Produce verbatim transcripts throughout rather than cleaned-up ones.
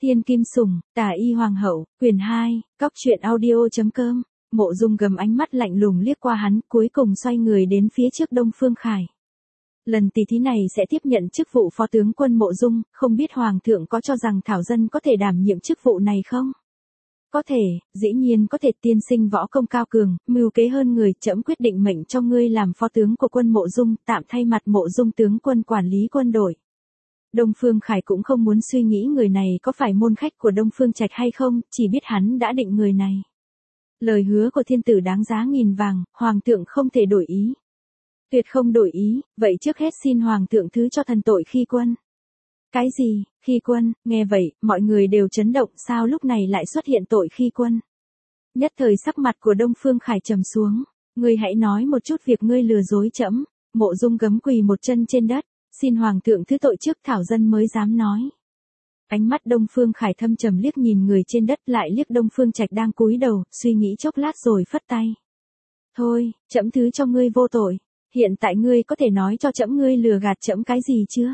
Thiên Kim Sủng, Tà Y Hoàng hậu, quyển hai, cóc truyện audio.com. Mộ Dung Gấm ánh mắt lạnh lùng liếc qua hắn, cuối cùng xoay người đến phía trước Đông Phương Khải. Lần tỷ thí này sẽ tiếp nhận chức vụ phó tướng quân Mộ Dung, không biết Hoàng thượng có cho rằng Thảo Dân có thể đảm nhiệm chức vụ này không? Có thể, dĩ nhiên có thể. Tiên sinh võ công cao cường, mưu kế hơn người, trẫm quyết định mệnh cho ngươi làm phó tướng của quân Mộ Dung, tạm thay mặt Mộ Dung tướng quân quản lý quân đội. Đông Phương Khải cũng không muốn suy nghĩ người này có phải môn khách của Đông Phương Trạch hay không, chỉ biết hắn đã định người này. Lời hứa của thiên tử đáng giá nghìn vàng, Hoàng thượng không thể đổi ý. Tuyệt không đổi ý, vậy trước hết xin Hoàng thượng thứ cho thần tội khi quân. Cái gì, khi quân? Nghe vậy, mọi người đều chấn động, sao lúc này lại xuất hiện tội khi quân? Nhất thời sắc mặt của Đông Phương Khải trầm xuống. Ngươi hãy nói một chút việc ngươi lừa dối trẫm. Mộ Dung Gấm quỳ một chân trên đất, xin Hoàng thượng thứ tội trước Thảo Dân mới dám nói. Ánh mắt Đông Phương Khải thâm trầm liếc nhìn người trên đất, lại liếc Đông Phương Trạch đang cúi đầu, suy nghĩ chốc lát rồi phất tay. Thôi, trẫm thứ cho ngươi vô tội. Hiện tại ngươi có thể nói cho trẫm ngươi lừa gạt trẫm cái gì chưa?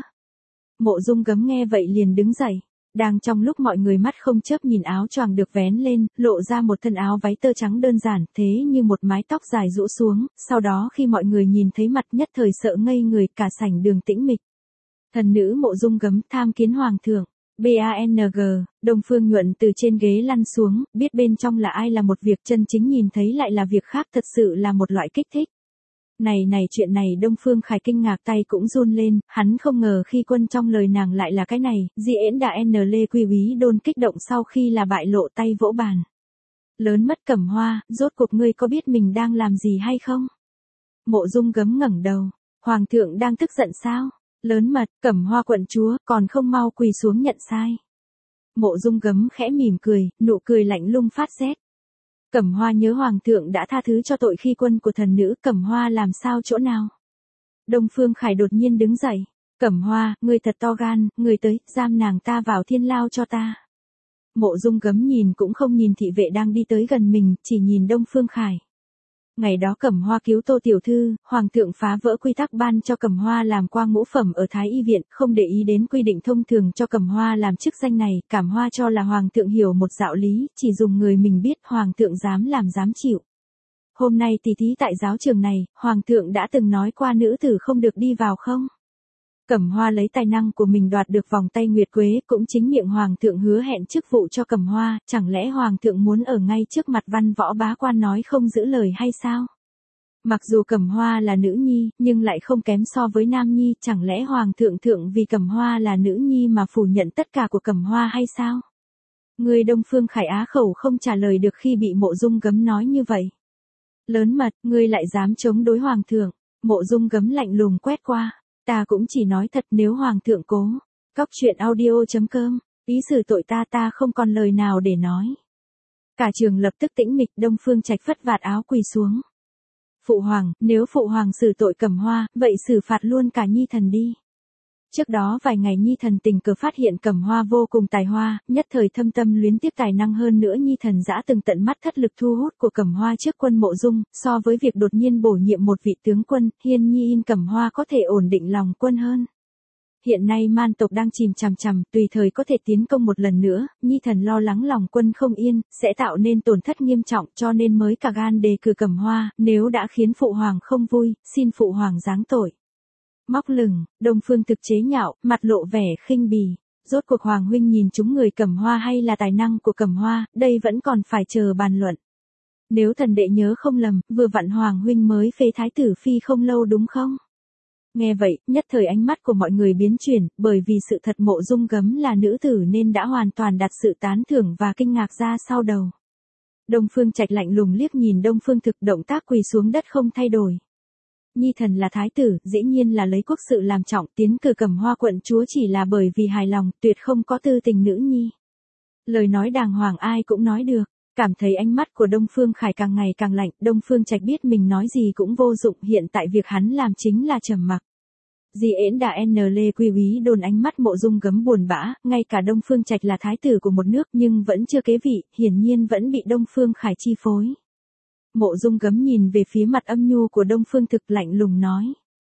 Mộ Dung Gấm nghe vậy liền đứng dậy. Đang trong lúc mọi người mắt không chớp nhìn áo choàng được vén lên, lộ ra một thân áo váy tơ trắng đơn giản, thế như một mái tóc dài rũ xuống, sau đó khi mọi người nhìn thấy mặt nhất thời sợ ngây người, cả sảnh đường tĩnh mịch. Thần nữ Mộ Dung Gấm tham kiến Hoàng thượng. bang, Đông Phương Nhuận từ trên ghế lăn xuống, biết bên trong là ai là một việc, chân chính nhìn thấy lại là việc khác, thật sự là một loại kích thích. Này này chuyện này Đông Phương Khải kinh ngạc, tay cũng run lên, hắn không ngờ khi quân trong lời nàng lại là cái này. Di Ễn Đà N Lê Quy Úy Đôn kích động sau khi là bại lộ, tay vỗ bàn. Lớn mất Cẩm Hoa, rốt cuộc ngươi có biết mình đang làm gì hay không? Mộ Dung Gấm ngẩng đầu. Hoàng thượng đang tức giận sao? Lớn mật, Cẩm Hoa quận chúa, còn không mau quỳ xuống nhận sai. Mộ Dung Gấm khẽ mỉm cười, nụ cười lạnh lùng phát rét. Cẩm Hoa nhớ Hoàng thượng đã tha thứ cho tội khi quân của thần nữ, Cẩm Hoa làm sao chỗ nào? Đông Phương Khải đột nhiên đứng dậy. Cẩm Hoa, ngươi thật to gan, ngươi tới, giam nàng ta vào thiên lao cho ta. Mộ Dung Gấm nhìn cũng không nhìn thị vệ đang đi tới gần mình, chỉ nhìn Đông Phương Khải. Ngày đó Cẩm Hoa cứu Tô tiểu thư, Hoàng thượng phá vỡ quy tắc ban cho Cẩm Hoa làm qua ngũ phẩm ở Thái Y viện, không để ý đến quy định thông thường cho Cẩm Hoa làm chức danh này, Cẩm Hoa cho là Hoàng thượng hiểu một đạo lý, chỉ dùng người mình biết, Hoàng thượng dám làm dám chịu. Hôm nay tỷ thí tại giáo trường này, Hoàng thượng đã từng nói qua nữ tử không được đi vào không? Cẩm Hoa lấy tài năng của mình đoạt được vòng tay nguyệt quế, cũng chính miệng Hoàng thượng hứa hẹn chức vụ cho Cẩm Hoa, chẳng lẽ Hoàng thượng muốn ở ngay trước mặt văn võ bá quan nói không giữ lời hay sao? Mặc dù Cẩm Hoa là nữ nhi, nhưng lại không kém so với nam nhi, chẳng lẽ Hoàng thượng thượng vì Cẩm Hoa là nữ nhi mà phủ nhận tất cả của Cẩm Hoa hay sao? Người Đông Phương Khải á khẩu không trả lời được khi bị Mộ Dung Gấm nói như vậy. Lớn mật, ngươi lại dám chống đối Hoàng thượng. Mộ Dung Gấm lạnh lùng quét qua. Ta cũng chỉ nói thật, nếu Hoàng thượng cố. Cóc truyện audio.com. Ý xử tội ta ta không còn lời nào để nói. Cả trường lập tức tĩnh mịch. Đông Phương Trạch phất vạt áo quỳ xuống. Phụ Hoàng, nếu Phụ Hoàng xử tội Cẩm Hoa, vậy xử phạt luôn cả Nhi thần đi. Trước đó vài ngày Nhi thần tình cờ phát hiện Cẩm Hoa vô cùng tài hoa, nhất thời thâm tâm luyến tiếc tài năng hơn nữa, Nhi thần dã từng tận mắt thất lực thu hút của Cẩm Hoa trước quân Mộ Dung, so với việc đột nhiên bổ nhiệm một vị tướng quân, hiên nhi in Cẩm Hoa có thể ổn định lòng quân hơn. Hiện nay man tộc đang chìm chằm chằm, tùy thời có thể tiến công một lần nữa, Nhi thần lo lắng lòng quân không yên, sẽ tạo nên tổn thất nghiêm trọng, cho nên mới cả gan đề cử Cẩm Hoa, nếu đã khiến Phụ Hoàng không vui, xin Phụ Hoàng giáng tội. Móc lửng, Đông Phương thực chế nhạo, mặt lộ vẻ khinh bỉ. Rốt cuộc Hoàng huynh nhìn chúng người Cẩm Hoa hay là tài năng của Cẩm Hoa, đây vẫn còn phải chờ bàn luận. Nếu thần đệ nhớ không lầm, vừa vặn Hoàng huynh mới phế Thái tử Phi không lâu đúng không? Nghe vậy, nhất thời ánh mắt của mọi người biến chuyển, bởi vì sự thật Mộ Dung Gấm là nữ tử nên đã hoàn toàn đặt sự tán thưởng và kinh ngạc ra sau đầu. Đông Phương Trạch lạnh lùng liếc nhìn Đông Phương thực, động tác quỳ xuống đất không thay đổi. Nhi thần là thái tử, dĩ nhiên là lấy quốc sự làm trọng, tiến cử Cẩm Hoa quận chúa chỉ là bởi vì hài lòng, tuyệt không có tư tình nữ nhi. Lời nói đàng hoàng ai cũng nói được. Cảm thấy ánh mắt của Đông Phương Khải càng ngày càng lạnh, Đông Phương Trạch biết mình nói gì cũng vô dụng, hiện tại việc hắn làm chính là trầm mặc. Di Ễn Đà N Lê Quy Úy Đôn ánh mắt Mộ Dung Gấm buồn bã, ngay cả Đông Phương Trạch là thái tử của một nước nhưng vẫn chưa kế vị, hiển nhiên vẫn bị Đông Phương Khải chi phối. Mộ Dung Gấm nhìn về phía mặt âm nhu của Đông Phương thực lạnh lùng nói.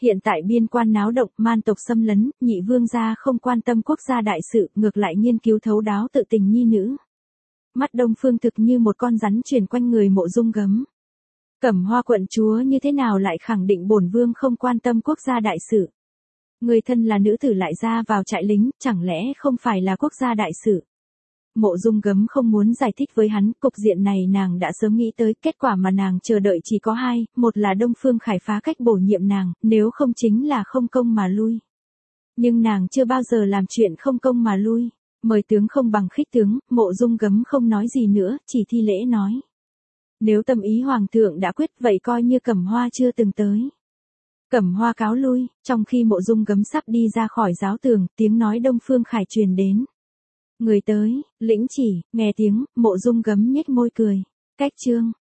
Hiện tại biên quan náo động, man tộc xâm lấn, nhị vương gia không quan tâm quốc gia đại sự, ngược lại nghiên cứu thấu đáo tự tình nhi nữ. Mắt Đông Phương thực như một con rắn chuyển quanh người Mộ Dung Gấm. Cẩm Hoa quận chúa như thế nào lại khẳng định bổn vương không quan tâm quốc gia đại sự? Người thân là nữ tử lại ra vào trại lính, chẳng lẽ không phải là quốc gia đại sự? Mộ Dung Gấm không muốn giải thích với hắn, cục diện này nàng đã sớm nghĩ tới, kết quả mà nàng chờ đợi chỉ có hai, một là Đông Phương Khải phá cách bổ nhiệm nàng, nếu không chính là không công mà lui. Nhưng nàng chưa bao giờ làm chuyện không công mà lui, mời tướng không bằng khích tướng, Mộ Dung Gấm không nói gì nữa, chỉ thi lễ nói. Nếu tâm ý hoàng thượng đã quyết vậy coi như Cẩm Hoa chưa từng tới. Cẩm Hoa cáo lui, trong khi Mộ Dung Gấm sắp đi ra khỏi giáo tường, tiếng nói Đông Phương Khải truyền đến. Người tới, lĩnh chỉ, nghe tiếng, Mộ Dung Gấm nhếch môi cười. Cách chương.